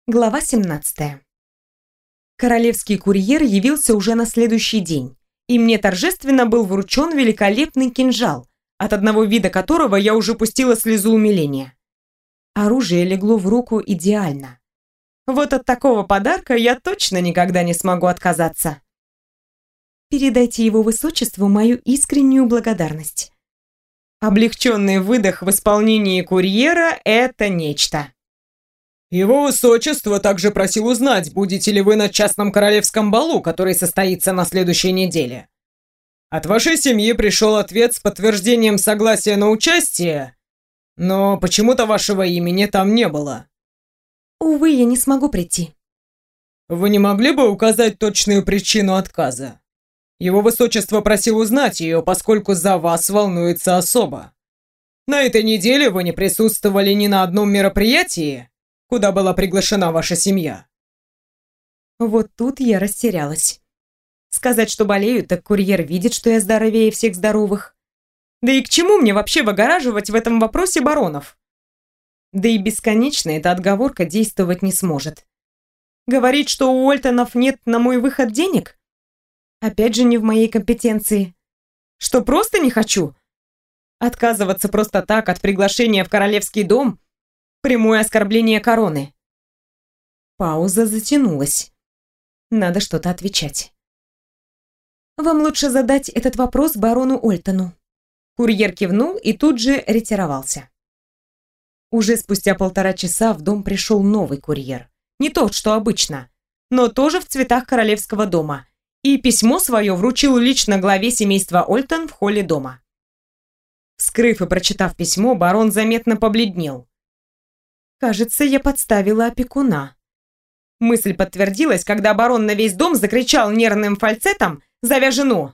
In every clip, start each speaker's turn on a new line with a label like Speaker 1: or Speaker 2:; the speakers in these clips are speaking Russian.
Speaker 1: Глава 17. Королевский курьер явился уже на следующий день, и мне торжественно был вручен великолепный кинжал, от одного вида которого я уже пустила слезу умиления. Оружие легло в руку идеально. Вот от такого подарка я точно никогда не смогу отказаться. Передайте его высочеству мою искреннюю благодарность. Облегченный выдох в исполнении курьера – это нечто.
Speaker 2: Его высочество также просил узнать, будете ли вы на частном королевском балу, который состоится на следующей неделе. От вашей семьи пришел ответ с подтверждением согласия на участие, но почему-то вашего имени там не было.
Speaker 1: Увы, я не смогу прийти.
Speaker 2: Вы не могли бы указать точную причину отказа? Его высочество просил узнать ее, поскольку за вас волнуется особо. На этой неделе вы не присутствовали ни на одном мероприятии, куда была приглашена ваша семья.
Speaker 1: Вот тут я растерялась. Сказать, что болею, так курьер видит, что я здоровее всех здоровых. Да и к чему мне вообще выгораживать в этом вопросе баронов? Да и бесконечно эта отговорка действовать не сможет. Говорить, что у Уолтонов нет на мой выход денег? Опять же не в моей компетенции. Что просто не хочу? Отказываться просто так от приглашения в королевский дом – прямое оскорбление короны. Пауза затянулась. Надо что-то отвечать. Вам лучше задать этот вопрос барону Уолтону. Курьер кивнул и тут же ретировался. Уже спустя 1,5 часа в дом пришел новый курьер. Не тот, что обычно, но тоже в цветах королевского дома. И письмо свое вручил лично главе семейства Уолтон в холле дома. Вскрыв и прочитав письмо, барон заметно побледнел. Кажется, я подставила опекуна. Мысль подтвердилась, когда барон на весь дом закричал нервным фальцетом, зовя жену.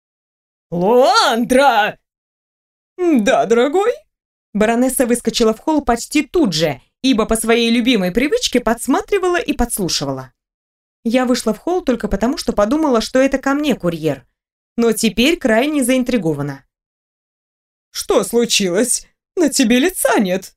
Speaker 2: «Луандра!»
Speaker 1: «Да, дорогой?» Баронесса выскочила в холл почти тут же, ибо по своей любимой привычке подсматривала и подслушивала. Я вышла в холл только потому, что подумала, что это ко мне курьер, но теперь крайне заинтригована.
Speaker 2: «Что случилось? На тебе лица нет».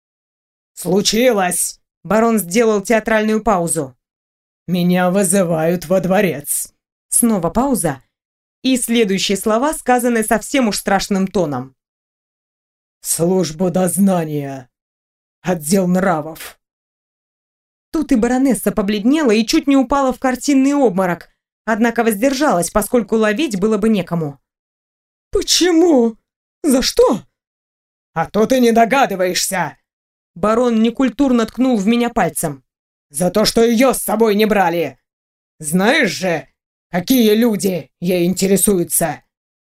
Speaker 2: «Случилось!»
Speaker 1: Барон сделал театральную паузу.
Speaker 2: «Меня вызывают во дворец».
Speaker 1: Снова пауза, и следующие слова сказаны совсем уж страшным тоном.
Speaker 2: «Службу дознания. Отдел нравов».
Speaker 1: Тут и баронесса побледнела и чуть не упала в картинный обморок, однако воздержалась, поскольку ловить было бы некому.
Speaker 2: «Почему? За что?» «А то ты не догадываешься!»
Speaker 1: Барон некультурно ткнул в меня пальцем.
Speaker 2: «За то, что ее с собой не брали! Знаешь же, какие люди ей интересуются!»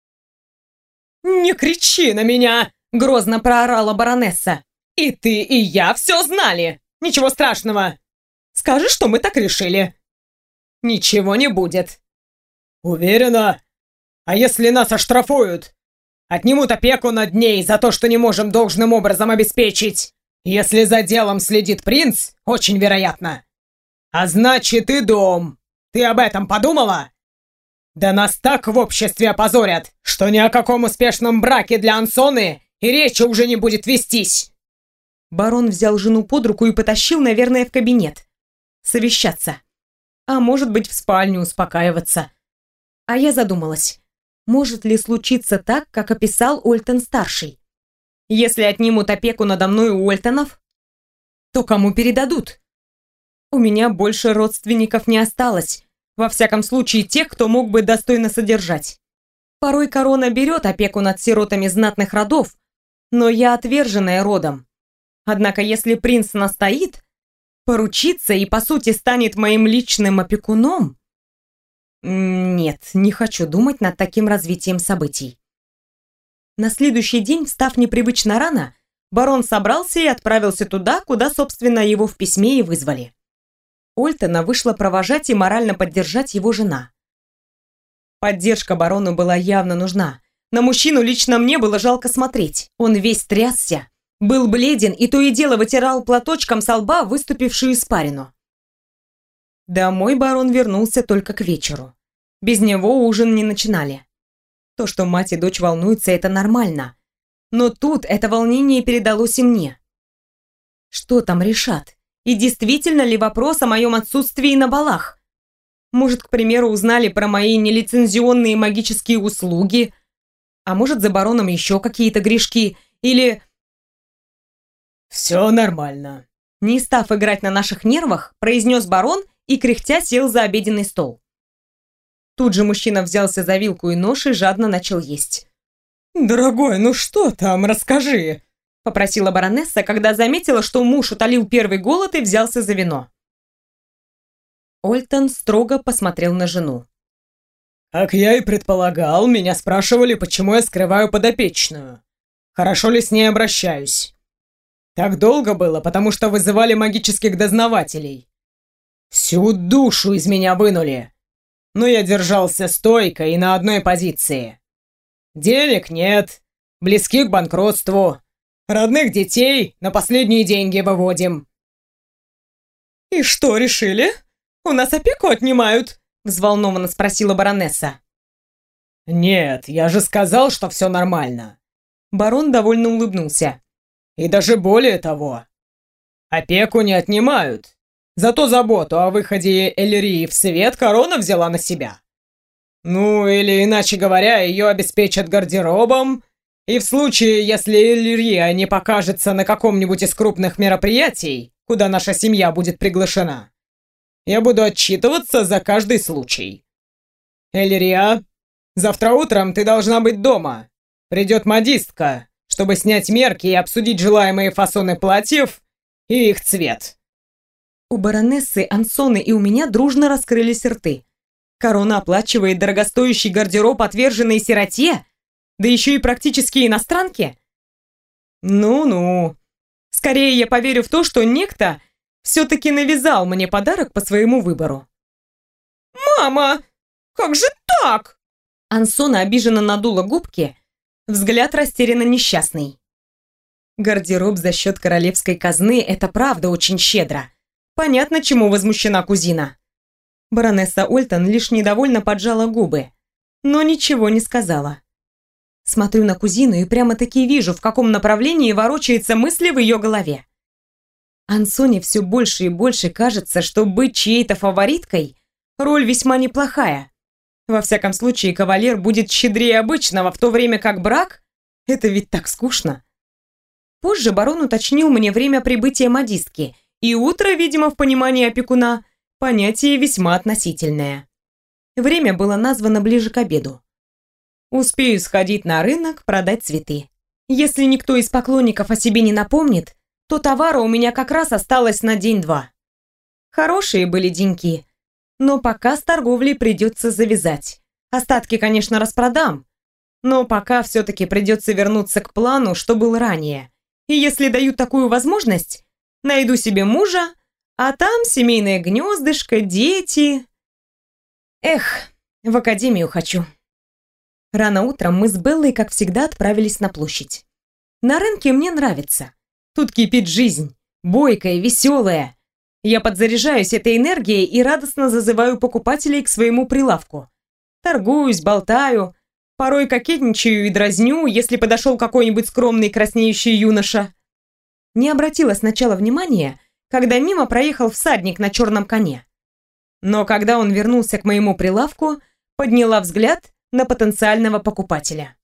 Speaker 1: «Не кричи на меня!» — грозно проорала баронесса. «И ты, и я все знали! Ничего страшного! Скажи, что мы так решили!» «Ничего не будет!»
Speaker 2: «Уверена? А если нас оштрафуют? Отнимут опеку над ней за то, что не можем должным образом обеспечить! Если за делом следит принц, очень вероятно. А значит и дом. Ты об этом подумала? Да нас так в обществе опозорят, что ни о каком успешном браке для Ансоны и речи уже не будет вестись».
Speaker 1: Барон взял жену под руку и потащил, наверное, в кабинет. Совещаться. А может быть, в спальню успокаиваться. А я задумалась, может ли случиться так, как описал Уолтон-старший? Если отнимут опеку надо мной у Уолтонов, то кому передадут? У меня больше родственников не осталось, во всяком случае тех, кто мог бы достойно содержать. Порой корона берет опеку над сиротами знатных родов, но я отверженная родом. Однако если принц настоит, поручится и по сути станет моим личным опекуном... Нет, не хочу думать над таким развитием событий. На следующий день, встав непривычно рано, барон собрался и отправился туда, куда, собственно, его в письме и вызвали. Уолтона вышла провожать и морально поддержать его жена. Поддержка барону была явно нужна. На мужчину лично мне было жалко смотреть. Он весь трясся, был бледен и то и дело вытирал платочком со лба выступившую испарину. Домой барон вернулся только к вечеру. Без него ужин не начинали. То, что мать и дочь волнуются, это нормально. Но тут это волнение передалось и мне. Что там решат? И действительно ли вопрос о моем отсутствии на балах? Может, к примеру, узнали про мои нелицензионные магические услуги? А может, за бароном еще какие-то грешки? Или...
Speaker 2: «Все нормально»,
Speaker 1: — не став играть на наших нервах, произнес барон и кряхтя сел за обеденный стол. Тут же мужчина взялся за вилку и нож и жадно начал есть.
Speaker 2: «Дорогой, ну что там, расскажи», —
Speaker 1: попросила баронесса, когда заметила, что муж утолил первый голод и взялся за вино. Ольтон строго посмотрел на жену.
Speaker 2: «Как я и предполагал, меня спрашивали, почему я скрываю подопечную. Хорошо ли с ней обращаюсь? Так долго было, потому что вызывали магических дознавателей. Всю душу из меня вынули. Но я держался стойко и на одной позиции. Денег нет, близки к банкротству. Родных детей на последние деньги выводим».
Speaker 1: «И что решили? У нас опеку отнимают?» — взволнованно спросила баронесса.
Speaker 2: «Нет, я же сказал, что все нормально».
Speaker 1: Барон довольно улыбнулся.
Speaker 2: «И даже более того, опеку не отнимают. Зато заботу о выходе Эльрии в свет корона взяла на себя. Ну, или иначе говоря, ее обеспечат гардеробом, и в случае, если Эльрия не покажется на каком-нибудь из крупных мероприятий, куда наша семья будет приглашена, я буду отчитываться за каждый случай. Эльрия, завтра утром ты должна быть дома. Придет модистка, чтобы снять мерки и обсудить желаемые фасоны платьев и их цвет».
Speaker 1: У баронессы, Ансоны и у меня дружно раскрылись рты. Корона оплачивает дорогостоящий гардероб отверженной сироте, да еще и практически иностранке. Ну-ну. Скорее я поверю в то, что некто все-таки навязал мне подарок по своему выбору. «Мама, как же так?» Ансона обиженно надула губки, взгляд растерянно несчастный. Гардероб за счет королевской казны — это правда очень щедро. Понятно, чему возмущена кузина. Баронесса Ольтон лишь недовольно поджала губы, но ничего не сказала. Смотрю на кузину и прямо-таки вижу, в каком направлении ворочаются мысли в ее голове. Ансоне все больше и больше кажется, что быть чьей-то фавориткой – роль весьма неплохая. Во всяком случае, кавалер будет щедрее обычного, в то время как брак – это ведь так скучно. Позже барон уточнил мне время прибытия модистки, и утро, видимо, в понимании опекуна, понятие весьма относительное. Время было названо ближе к обеду. Успею сходить на рынок, продать цветы. Если никто из поклонников о себе не напомнит, то товара у меня как раз осталось на день-два. Хорошие были деньки, но пока с торговлей придется завязать. Остатки, конечно, распродам, но пока все-таки придется вернуться к плану, что был ранее. И если дают такую возможность, найду себе мужа, а там семейное гнездышко, дети. Эх, в академию хочу. Рано утром мы с Беллой, как всегда, отправились на площадь. На рынке мне нравится. Тут кипит жизнь, бойкая, веселая. Я подзаряжаюсь этой энергией и радостно зазываю покупателей к своему прилавку. Торгуюсь, болтаю, порой кокетничаю и дразню, если подошел какой-нибудь скромный краснеющий юноша. Не обратила сначала внимания, когда мимо проехал всадник на черном коне. Но когда он вернулся к моему прилавку, подняла взгляд на потенциального покупателя.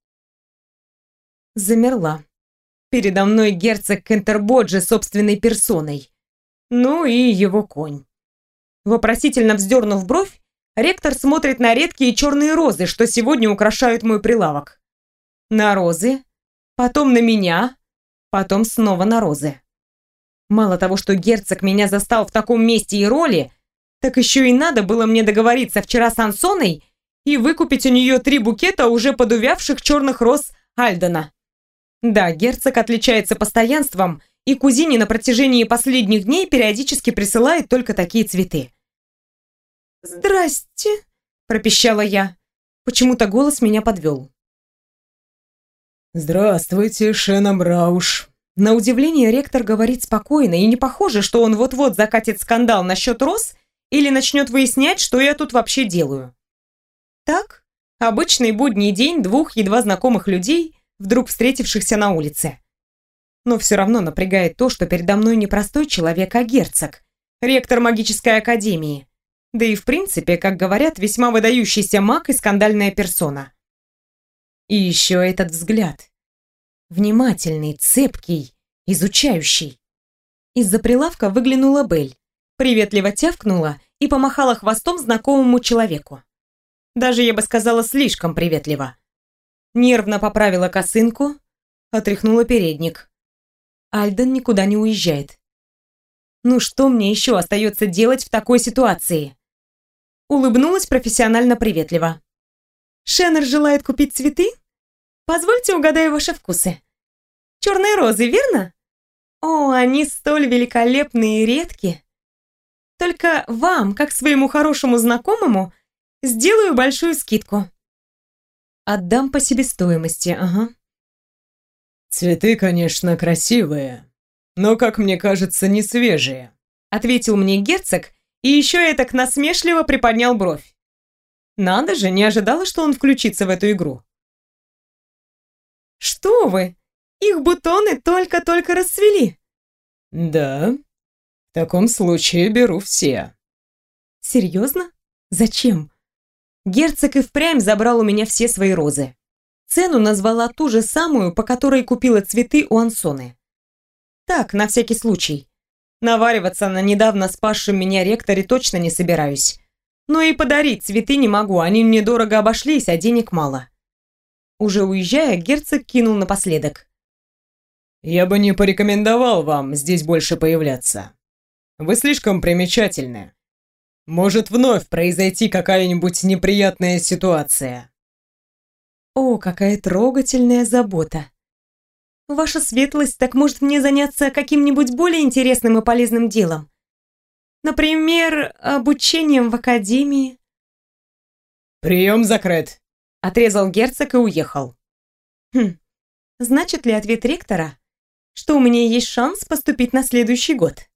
Speaker 1: Замерла. Передо мной герцог Кентербоджи собственной персоной. Ну и его конь. Вопросительно вздернув бровь, ректор смотрит на редкие черные розы, что сегодня украшают мой прилавок. На розы, потом на меня, потом снова на розы. Мало того, что герцог меня застал в таком месте и роли, так еще и надо было мне договориться вчера с Ансоной и выкупить у нее 3 букета уже подувявших черных роз Альдена. Да, герцог отличается постоянством, и кузине на протяжении последних дней периодически присылает только такие цветы. «Здрасте», – пропищала я. Почему-то голос меня подвел.
Speaker 2: «Здравствуйте, Шенном Рауш».
Speaker 1: На удивление ректор говорит спокойно, и не похоже, что он вот-вот закатит скандал насчет роз или начнет выяснять, что я тут вообще делаю. Так, обычный будний день 2 едва знакомых людей, вдруг встретившихся на улице. Но все равно напрягает то, что передо мной не простой человек, а герцог, ректор магической академии. Да и в принципе, как говорят, весьма выдающийся маг и скандальная персона. И еще этот взгляд. Внимательный, цепкий, изучающий. Из-за прилавка выглянула Бель, приветливо тявкнула и помахала хвостом знакомому человеку. Даже, я бы сказала, слишком приветливо. Нервно поправила косынку, отряхнула передник. Альден никуда не уезжает. Ну что мне еще остается делать в такой ситуации? Улыбнулась профессионально приветливо. Шеннер желает купить цветы? Позвольте угадаю ваши вкусы. Черные розы, верно? О, они столь великолепны и редки. Только вам, как своему хорошему знакомому, сделаю большую скидку. Отдам по себестоимости, ага.
Speaker 2: «Цветы, конечно, красивые, но, как мне кажется, не свежие»,
Speaker 1: ответил мне герцог и еще этак насмешливо приподнял бровь. Надо же, не ожидала, что он включится в эту игру. Что вы? Их бутоны только-только расцвели.
Speaker 2: «Да, в таком случае беру все».
Speaker 1: Серьезно? Зачем? Герцог и впрямь забрал у меня все свои розы. Цену назвала ту же самую, по которой купила цветы у Ансоны. Так, на всякий случай. Навариваться на недавно спасшем меня ректоре точно не собираюсь. Но и подарить цветы не могу, они мне дорого обошлись, а денег мало. Уже уезжая, герцог кинул напоследок.
Speaker 2: «Я бы не порекомендовал вам здесь больше появляться. Вы слишком примечательны. Может вновь произойти какая-нибудь неприятная ситуация».
Speaker 1: О, какая трогательная забота. Ваша светлость, так может мне заняться каким-нибудь более интересным и полезным делом? Например, обучением в академии?
Speaker 2: «Прием закрыт»,
Speaker 1: — отрезал герцог и уехал. Значит ли ответ ректора, что у меня есть шанс поступить на следующий год?